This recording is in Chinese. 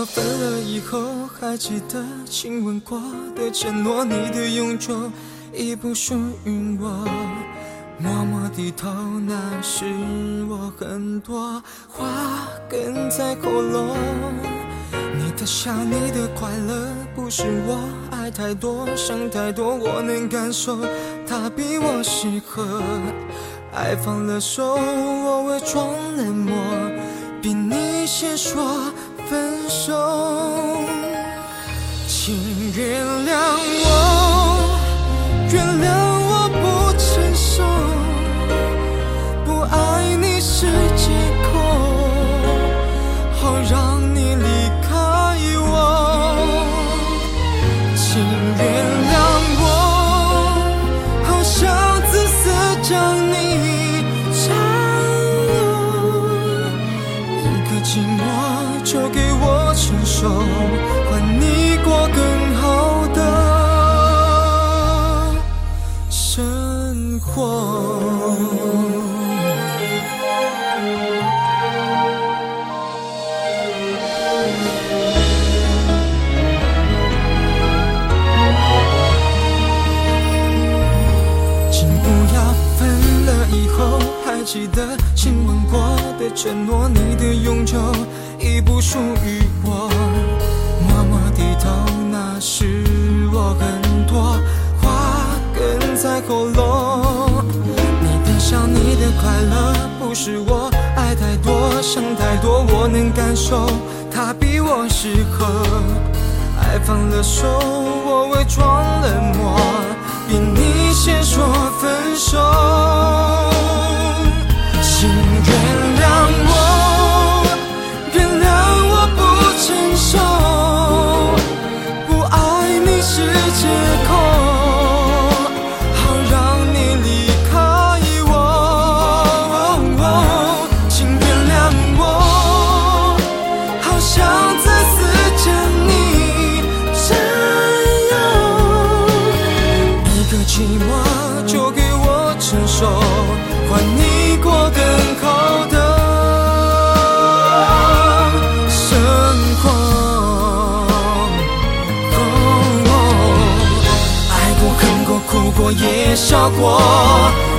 要分了以后，还记得亲吻过的承诺，你的永久已不属于我。默默低头，那是我很多话哽在喉咙。你的笑，你的快乐，不是我爱太多，想太多，我能感受，它比我适合。爱放了手，我伪装冷漠，比你先说分手。请原谅我，原谅我不成熟，不爱你是借口，好让你离开我。请原谅我，好想自私将你占有，一个寂寞就给我承受，换你过更好的生活。还记得亲吻过的承诺，你的永久已不属于我。默默低头，那是我很多话哽在喉咙。你的笑，你的快乐，不是我爱太多，想太多，我能感受，它比我适合。爱放了手，我伪装冷漠，比你先说分手。请原谅我，原谅我不成熟，不爱你是借口，好让你离开我。请原谅我，好想自私将你占有，一个寂寞就给我承受，换你过更好的生活。爱过恨过哭过也笑过，